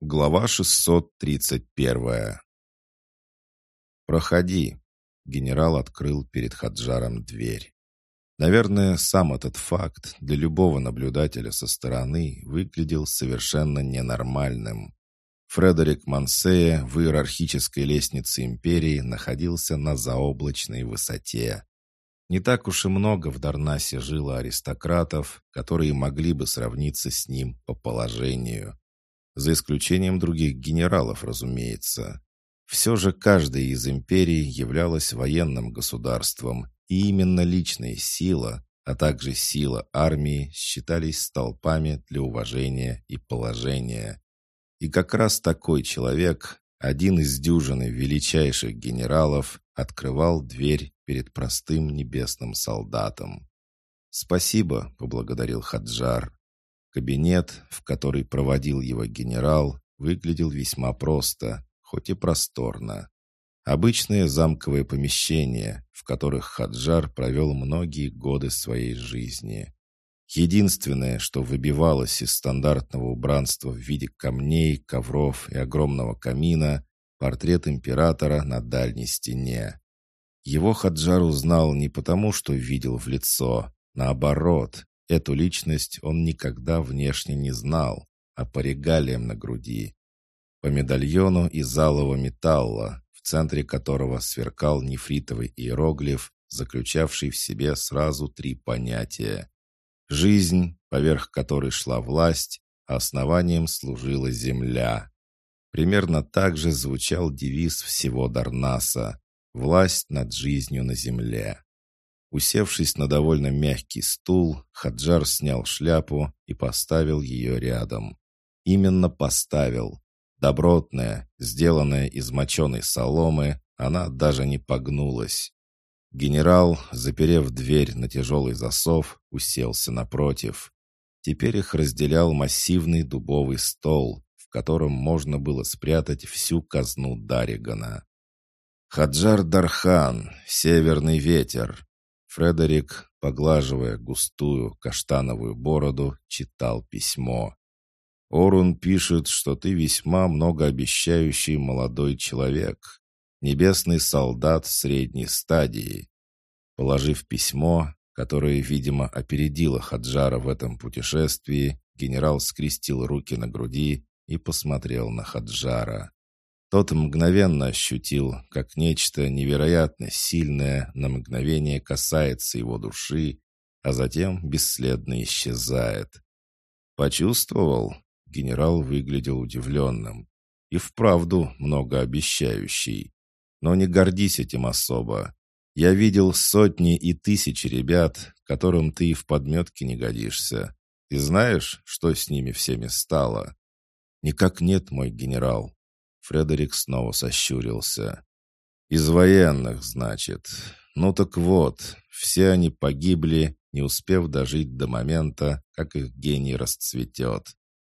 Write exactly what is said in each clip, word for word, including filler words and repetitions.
Глава шестьсот тридцать первая. «Проходи». Генерал открыл перед Хаджаром дверь. Наверное, сам этот факт для любого наблюдателя со стороны выглядел совершенно ненормальным. Фредерик Мансея в иерархической лестнице империи находился на заоблачной высоте. Не так уж и много в Дарнасе жило аристократов, которые могли бы сравниться с ним по положению. За исключением других генералов, разумеется. Все же каждая из империй являлась военным государством, и именно личная сила, а также сила армии считались столпами для уважения и положения. И как раз такой человек, один из дюжины величайших генералов, открывал дверь перед простым небесным солдатом. «Спасибо», — поблагодарил Хаджар. Кабинет, в который проводил его генерал, выглядел весьма просто, хоть и просторно. Обычное замковое помещение, в которых Хаджар провел многие годы своей жизни. Единственное, что выбивалось из стандартного убранства в виде камней, ковров и огромного камина — портрет императора на дальней стене. Его Хаджар узнал не потому, что видел в лицо, наоборот. Эту личность он никогда внешне не знал, а по регалиям на груди. По медальону из алого металла, в центре которого сверкал нефритовый иероглиф, заключавший в себе сразу три понятия. Жизнь, поверх которой шла власть, а основанием служила земля. Примерно так же звучал девиз всего Дарнаса «Власть над жизнью на земле». Усевшись на довольно мягкий стул, Хаджар снял шляпу и поставил ее рядом. Именно поставил. Добротная, сделанная из моченой соломы, она даже не погнулась. Генерал, заперев дверь на тяжелый засов, уселся напротив. Теперь их разделял массивный дубовый стол, в котором можно было спрятать всю казну Даригана. «Хаджар Дархан, северный ветер». Фредерик, поглаживая густую каштановую бороду, читал письмо. «Орун пишет, что ты весьма многообещающий молодой человек, небесный солдат средней стадии». Положив письмо, которое, видимо, опередило Хаджара в этом путешествии, генерал скрестил руки на груди и посмотрел на Хаджара. Тот мгновенно ощутил, как нечто невероятно сильное на мгновение касается его души, а затем бесследно исчезает. «Почувствовал?» — генерал выглядел удивленным. «И вправду многообещающий. Но не гордись этим особо. Я видел сотни и тысячи ребят, которым ты и в подметке не годишься. И знаешь, что с ними всеми стало?» «Никак нет, мой генерал». Фредерик снова сощурился. «Из военных, значит. Ну так вот, все они погибли, не успев дожить до момента, как их гений расцветет.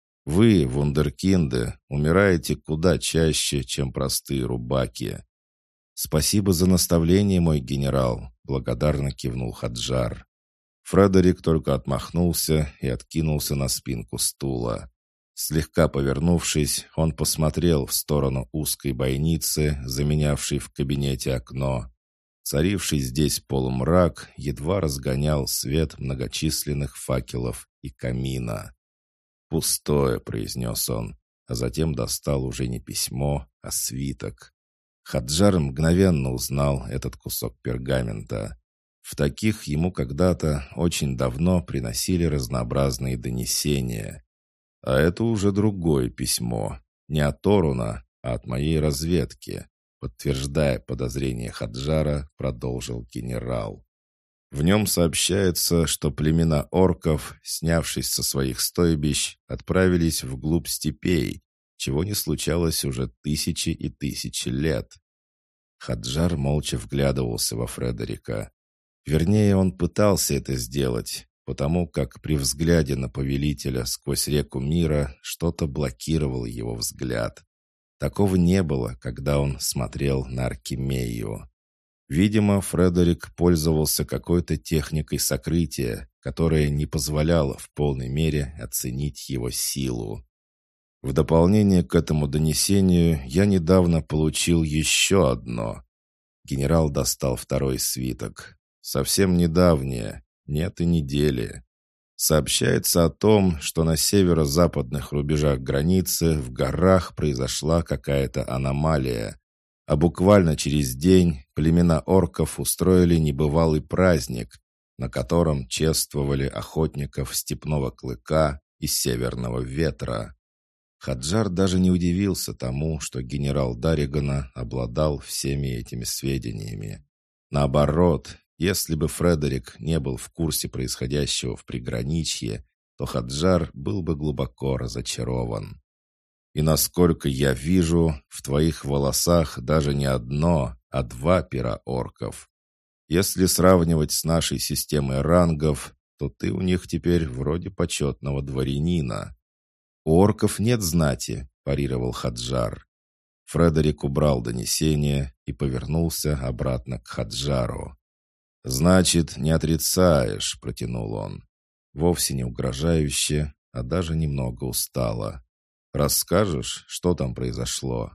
Вы, вундеркинды, умираете куда чаще, чем простые рубаки». «Спасибо за наставление, мой генерал», — благодарно кивнул Хаджар. Фредерик только отмахнулся и откинулся на спинку стула. Слегка повернувшись, он посмотрел в сторону узкой бойницы, заменявшей в кабинете окно. Царивший здесь полумрак едва разгонял свет многочисленных факелов и камина. «Пустое», — произнес он, а затем достал уже не письмо, а свиток. Хаджар мгновенно узнал этот кусок пергамента. В таких ему когда-то очень давно приносили разнообразные донесения. А это уже другое письмо, не от Оруна, а от моей разведки, подтверждая подозрение Хаджара, продолжил генерал. В нем сообщается, что племена орков, снявшись со своих стойбищ, отправились вглубь степей, чего не случалось уже тысячи и тысячи лет. Хаджар молча вглядывался во Фредерика. Вернее, он пытался это сделать, потому как при взгляде на повелителя сквозь реку мира что-то блокировало его взгляд. Такого не было, когда он смотрел на Аркемию. Видимо, Фредерик пользовался какой-то техникой сокрытия, которая не позволяла в полной мере оценить его силу. В дополнение к этому донесению я недавно получил еще одно. Генерал достал второй свиток. Совсем недавнее, нет и недели. Сообщается о том, что на северо-западных рубежах границы в горах произошла какая-то аномалия, а буквально через день племена орков устроили небывалый праздник, на котором чествовали охотников степного клыка и северного ветра. Хаджар даже не удивился тому, что генерал Дарригана обладал всеми этими сведениями. Наоборот, если бы Фредерик не был в курсе происходящего в приграничье, то Хаджар был бы глубоко разочарован. И насколько я вижу, в твоих волосах даже не одно, а два пера орков. Если сравнивать с нашей системой рангов, то ты у них теперь вроде почетного дворянина. «У орков нет знати», – парировал Хаджар. Фредерик убрал донесение и повернулся обратно к Хаджару. «Значит, не отрицаешь», – протянул он. Вовсе не угрожающе, а даже немного устало. «Расскажешь, что там произошло?»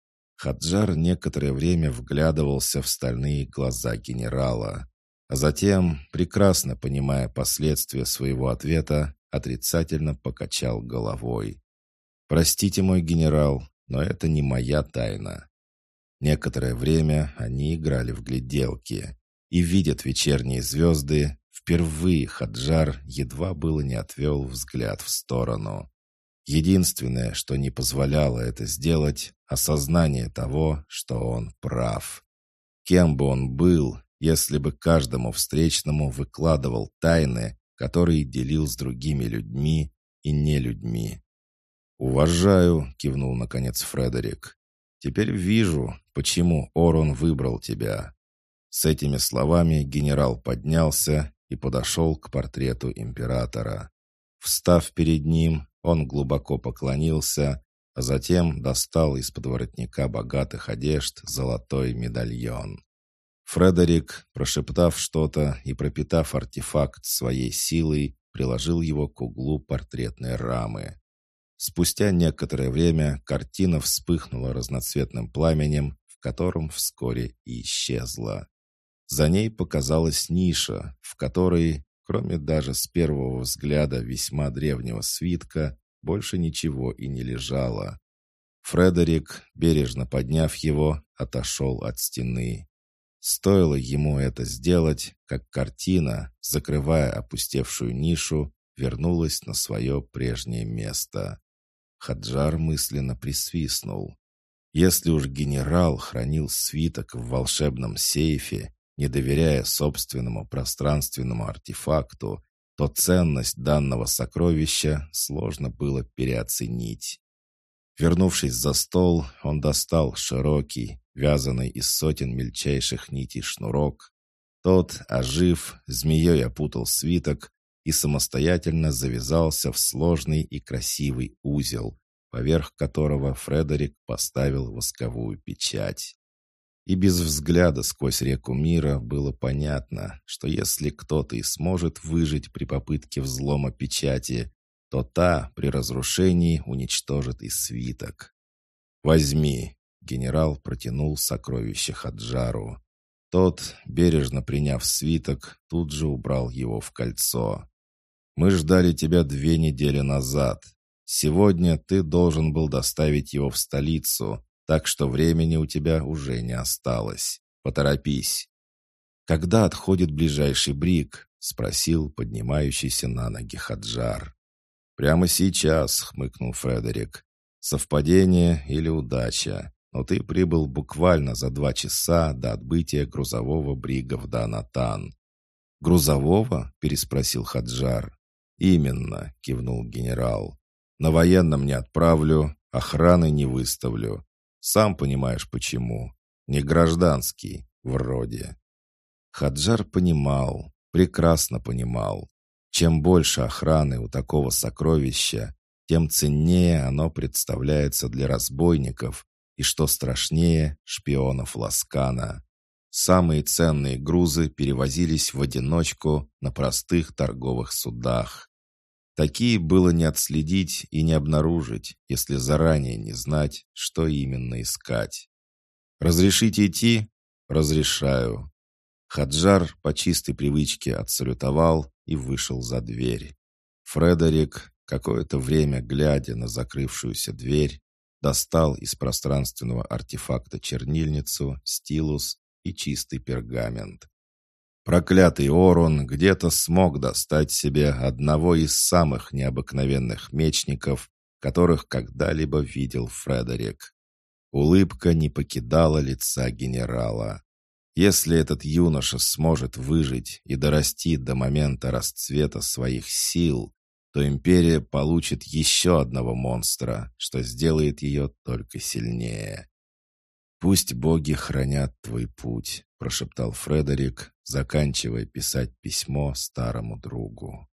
Хаджар некоторое время вглядывался в стальные глаза генерала, а затем, прекрасно понимая последствия своего ответа, отрицательно покачал головой. «Простите, мой генерал, но это не моя тайна». Некоторое время они играли в гляделки, и видят вечерние звезды, впервые Хаджар едва было не отвел взгляд в сторону. Единственное, что не позволяло это сделать, осознание того, что он прав. Кем бы он был, если бы каждому встречному выкладывал тайны, которые делил с другими людьми и нелюдьми. «Уважаю», — кивнул наконец Фредерик. «Теперь вижу, почему Орон выбрал тебя». С этими словами генерал поднялся и подошел к портрету императора. Встав перед ним, он глубоко поклонился, а затем достал из-под воротника богатых одежд золотой медальон. Фредерик, прошептав что-то и пропитав артефакт своей силой, приложил его к углу портретной рамы. Спустя некоторое время картина вспыхнула разноцветным пламенем, в котором вскоре и исчезла. За ней показалась ниша, в которой, кроме даже с первого взгляда весьма древнего свитка, больше ничего и не лежало. Фредерик, бережно подняв его, отошел от стены. Стоило ему это сделать, как картина, закрывая опустевшую нишу, вернулась на свое прежнее место. Хаджар мысленно присвистнул. Если уж генерал хранил свиток в волшебном сейфе, не доверяя собственному пространственному артефакту, то ценность данного сокровища сложно было переоценить. Вернувшись за стол, он достал широкий, вязанный из сотен мельчайших нитей шнурок. Тот, ожив, змеей опутал свиток и самостоятельно завязался в сложный и красивый узел, поверх которого Фредерик поставил восковую печать. И без взгляда сквозь реку мира было понятно, что если кто-то и сможет выжить при попытке взлома печати, то та при разрушении уничтожит и свиток. «Возьми!» — генерал протянул сокровище Хаджару. Тот, бережно приняв свиток, тут же убрал его в кольцо. «Мы ждали тебя две недели назад. Сегодня ты должен был доставить его в столицу, так что времени у тебя уже не осталось. Поторопись». «Когда отходит ближайший брик?» — спросил поднимающийся на ноги Хаджар. «Прямо сейчас», — хмыкнул Фредерик. «Совпадение или удача, но ты прибыл буквально за два часа до отбытия грузового брига в Данатан». «Грузового?» — переспросил Хаджар. «Именно», — кивнул генерал. «На военном не отправлю, охраны не выставлю. Сам понимаешь, почему. Не гражданский, вроде». Хаджар понимал, прекрасно понимал. Чем больше охраны у такого сокровища, тем ценнее оно представляется для разбойников и, что страшнее, шпионов Ласкана. Самые ценные грузы перевозились в одиночку на простых торговых судах. Такие было не отследить и не обнаружить, если заранее не знать, что именно искать. «Разрешите идти?» «Разрешаю». Хаджар по чистой привычке отсалютовал и вышел за дверь. Фредерик, какое-то время глядя на закрывшуюся дверь, достал из пространственного артефакта чернильницу, стилус и чистый пергамент. Проклятый Орун где-то смог достать себе одного из самых необыкновенных мечников, которых когда-либо видел Фредерик. Улыбка не покидала лица генерала. Если этот юноша сможет выжить и дорасти до момента расцвета своих сил, то империя получит еще одного монстра, что сделает ее только сильнее. «Пусть боги хранят твой путь», — прошептал Фредерик, заканчивая писать письмо старому другу.